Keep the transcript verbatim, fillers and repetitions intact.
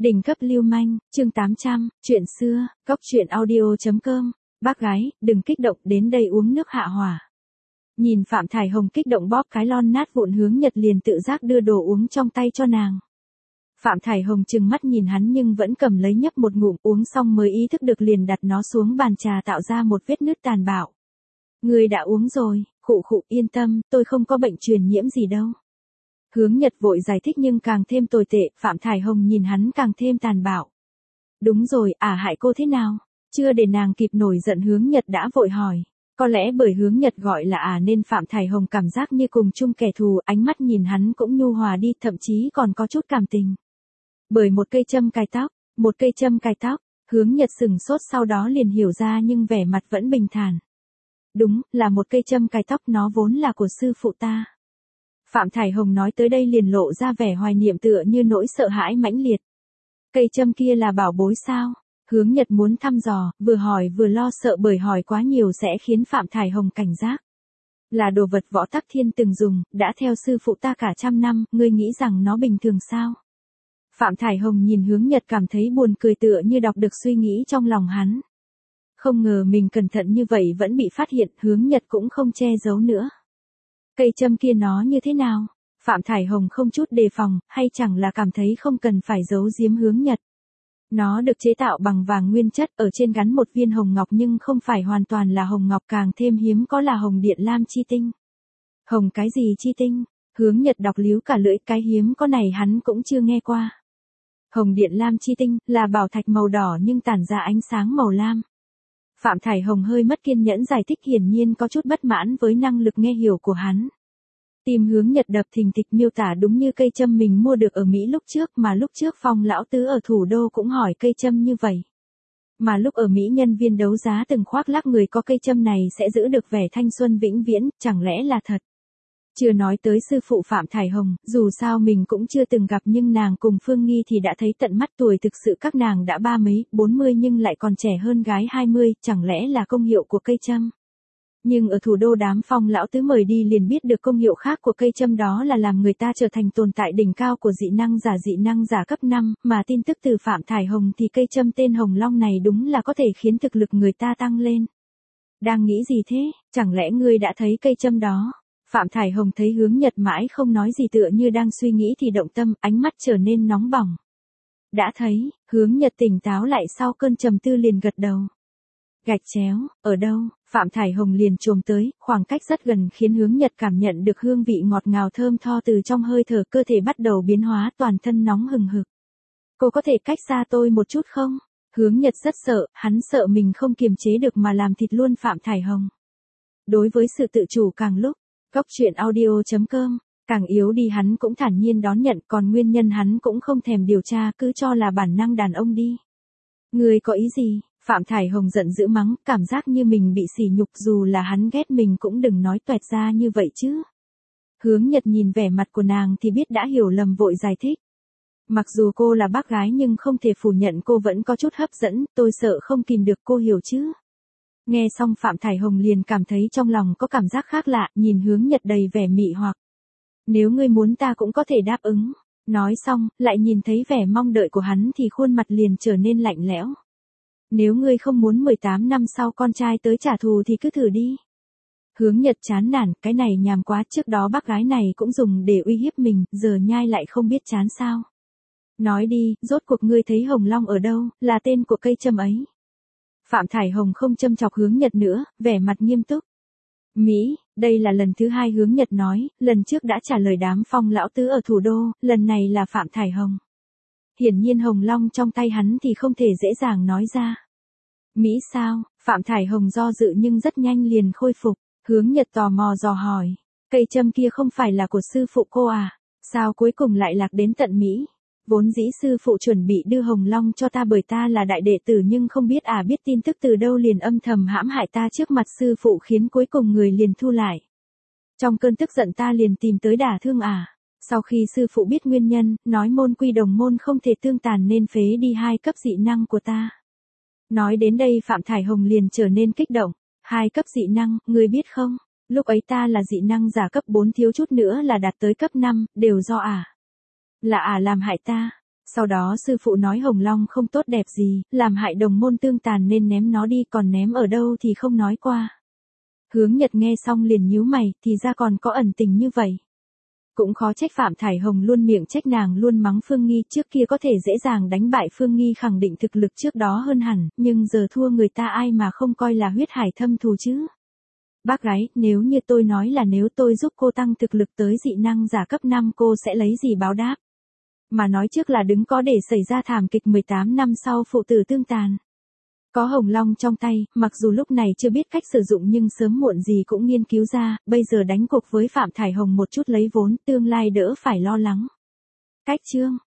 Đỉnh cấp lưu manh, chương tám trăm, chuyện xưa, cóc truyện audio.com, bác gái, đừng kích động, đến đây uống nước hạ hỏa. Nhìn Phạm Thải Hồng kích động bóp cái lon nát vụn, Hướng Nhật liền tự giác đưa đồ uống trong tay cho nàng. Phạm Thải Hồng trừng mắt nhìn hắn nhưng vẫn cầm lấy nhấp một ngụm, uống xong mới ý thức được liền đặt nó xuống bàn trà, tạo ra một vết nứt tàn bạo. Người đã uống rồi, khụ khụ, yên tâm, tôi không có bệnh truyền nhiễm gì đâu. Hướng Nhật vội giải thích nhưng càng thêm tồi tệ, Phạm Thải Hồng nhìn hắn càng thêm tàn bạo. Đúng rồi, à hại cô thế nào? Chưa để nàng kịp nổi giận, Hướng Nhật đã vội hỏi. Có lẽ bởi Hướng Nhật gọi là à nên Phạm Thải Hồng cảm giác như cùng chung kẻ thù, ánh mắt nhìn hắn cũng nhu hòa đi, thậm chí còn có chút cảm tình. Bởi một cây châm cài tóc, một cây châm cài tóc, Hướng Nhật sừng sốt sau đó liền hiểu ra nhưng vẻ mặt vẫn bình thản. Đúng, là một cây châm cài tóc, nó vốn là của sư phụ ta. Phạm Thải Hồng nói tới đây liền lộ ra vẻ hoài niệm tựa như nỗi sợ hãi mãnh liệt. Cây châm kia là bảo bối sao? Hướng Nhật muốn thăm dò, vừa hỏi vừa lo sợ bởi hỏi quá nhiều sẽ khiến Phạm Thải Hồng cảnh giác. Là đồ vật Võ Tắc Thiên từng dùng, đã theo sư phụ ta cả trăm năm, ngươi nghĩ rằng nó bình thường sao? Phạm Thải Hồng nhìn Hướng Nhật cảm thấy buồn cười tựa như đọc được suy nghĩ trong lòng hắn. Không ngờ mình cẩn thận như vậy vẫn bị phát hiện, Hướng Nhật cũng không che giấu nữa. Cây châm kia nó như thế nào? Phạm Thải Hồng không chút đề phòng, hay chẳng là cảm thấy không cần phải giấu giếm Hướng Nhật. Nó được chế tạo bằng vàng nguyên chất, ở trên gắn một viên hồng ngọc nhưng không phải hoàn toàn là hồng ngọc, càng thêm hiếm có là hồng điện lam chi tinh. Hồng cái gì chi tinh? Hướng Nhật đọc líu cả lưỡi, cái hiếm có này hắn cũng chưa nghe qua. Hồng điện lam chi tinh là bảo thạch màu đỏ nhưng tản ra ánh sáng màu lam. Phạm Thải Hồng hơi mất kiên nhẫn giải thích, hiển nhiên có chút bất mãn với năng lực nghe hiểu của hắn. Tim Hướng Nhật đập thình thịch, miêu tả đúng như cây châm mình mua được ở Mỹ lúc trước, mà lúc trước Phong lão tứ ở thủ đô cũng hỏi cây châm như vậy. Mà lúc ở Mỹ nhân viên đấu giá từng khoác lác người có cây châm này sẽ giữ được vẻ thanh xuân vĩnh viễn, chẳng lẽ là thật? Chưa nói tới sư phụ Phạm Thải Hồng, dù sao mình cũng chưa từng gặp nhưng nàng cùng Phương Nghi thì đã thấy tận mắt, tuổi thực sự các nàng đã ba mấy, bốn mươi nhưng lại còn trẻ hơn gái hai mươi, chẳng lẽ là công hiệu của cây châm? Nhưng ở thủ đô đám Phong lão tứ mời đi liền biết được công hiệu khác của cây châm, đó là làm người ta trở thành tồn tại đỉnh cao của dị năng giả, dị năng giả cấp năm, mà tin tức từ Phạm Thải Hồng thì cây châm tên Hồng Long này đúng là có thể khiến thực lực người ta tăng lên. Đang nghĩ gì thế, chẳng lẽ ngươi đã thấy cây châm đó? Phạm Thải Hồng thấy Hướng Nhật mãi không nói gì tựa như đang suy nghĩ thì động tâm, ánh mắt trở nên nóng bỏng. Đã thấy, Hướng Nhật tỉnh táo lại sau cơn trầm tư liền gật đầu. Gạch chéo, ở đâu? Phạm Thải Hồng liền chồm tới, khoảng cách rất gần khiến Hướng Nhật cảm nhận được hương vị ngọt ngào thơm tho từ trong hơi thở, cơ thể bắt đầu biến hóa, toàn thân nóng hừng hực. Cô có thể cách xa tôi một chút không? Hướng Nhật rất sợ, hắn sợ mình không kiềm chế được mà làm thịt luôn Phạm Thải Hồng. Đối với sự tự chủ càng lúc, cóc truyện audio.com, càng yếu đi hắn cũng thản nhiên đón nhận, còn nguyên nhân hắn cũng không thèm điều tra, cứ cho là bản năng đàn ông đi. Người có ý gì? Phạm Thải Hồng giận dữ mắng, cảm giác như mình bị sỉ nhục, dù là hắn ghét mình cũng đừng nói toẹt ra như vậy chứ. Hướng Nhật nhìn vẻ mặt của nàng thì biết đã hiểu lầm, vội giải thích. Mặc dù cô là bác gái nhưng không thể phủ nhận cô vẫn có chút hấp dẫn, tôi sợ không kìm được, cô hiểu chứ. Nghe xong Phạm Thải Hồng liền cảm thấy trong lòng có cảm giác khác lạ, nhìn Hướng Nhật đầy vẻ mị hoặc. Nếu ngươi muốn ta cũng có thể đáp ứng. Nói xong, lại nhìn thấy vẻ mong đợi của hắn thì khuôn mặt liền trở nên lạnh lẽo. Nếu ngươi không muốn mười tám năm sau con trai tới trả thù thì cứ thử đi. Hướng Nhật chán nản, cái này nhàm quá, trước đó bác gái này cũng dùng để uy hiếp mình, giờ nhai lại không biết chán sao. Nói đi, rốt cuộc ngươi thấy Hồng Long ở đâu, là tên của cây châm ấy. Phạm Thải Hồng không châm chọc Hướng Nhật nữa, vẻ mặt nghiêm túc. Mỹ, đây là lần thứ hai Hướng Nhật nói, lần trước đã trả lời đám Phong lão tứ ở thủ đô, lần này là Phạm Thải Hồng. Hiển nhiên Hồng Long trong tay hắn thì không thể dễ dàng nói ra. Mỹ sao? Phạm Thải Hồng do dự nhưng rất nhanh liền khôi phục. Hướng Nhật tò mò dò hỏi. Cây châm kia không phải là của sư phụ cô à? Sao cuối cùng lại lạc đến tận Mỹ? Vốn dĩ sư phụ chuẩn bị đưa Hồng Long cho ta bởi ta là đại đệ tử, nhưng không biết à biết tin tức từ đâu liền âm thầm hãm hại ta trước mặt sư phụ, khiến cuối cùng người liền thu lại. Trong cơn tức giận ta liền tìm tới đả thương à. Sau khi sư phụ biết nguyên nhân, nói môn quy đồng môn không thể tương tàn nên phế đi hai cấp dị năng của ta. Nói đến đây Phạm Thải Hồng liền trở nên kích động. Hai cấp dị năng, ngươi biết không? Lúc ấy ta là dị năng giả cấp bốn, thiếu chút nữa là đạt tới cấp năm, đều do à. Là à làm hại ta. Sau đó sư phụ nói Hồng Long không tốt đẹp gì, làm hại đồng môn tương tàn nên ném nó đi, còn ném ở đâu thì không nói qua. Hướng Nhật nghe xong liền nhíu mày, thì ra còn có ẩn tình như vậy. Cũng khó trách Phạm Thải Hồng luôn miệng trách nàng, luôn mắng Phương Nghi, trước kia có thể dễ dàng đánh bại Phương Nghi, khẳng định thực lực trước đó hơn hẳn, nhưng giờ thua người ta ai mà không coi là huyết hải thâm thù chứ. Bác gái, nếu như tôi nói là nếu tôi giúp cô tăng thực lực tới dị năng giả cấp năm, cô sẽ lấy gì báo đáp? Mà nói trước là đứng có để xảy ra thảm kịch mười tám năm sau phụ tử tương tàn. Có Hồng Long trong tay, mặc dù lúc này chưa biết cách sử dụng nhưng sớm muộn gì cũng nghiên cứu ra, bây giờ đánh cuộc với Phạm Thải Hồng một chút lấy vốn, tương lai đỡ phải lo lắng. Cách chương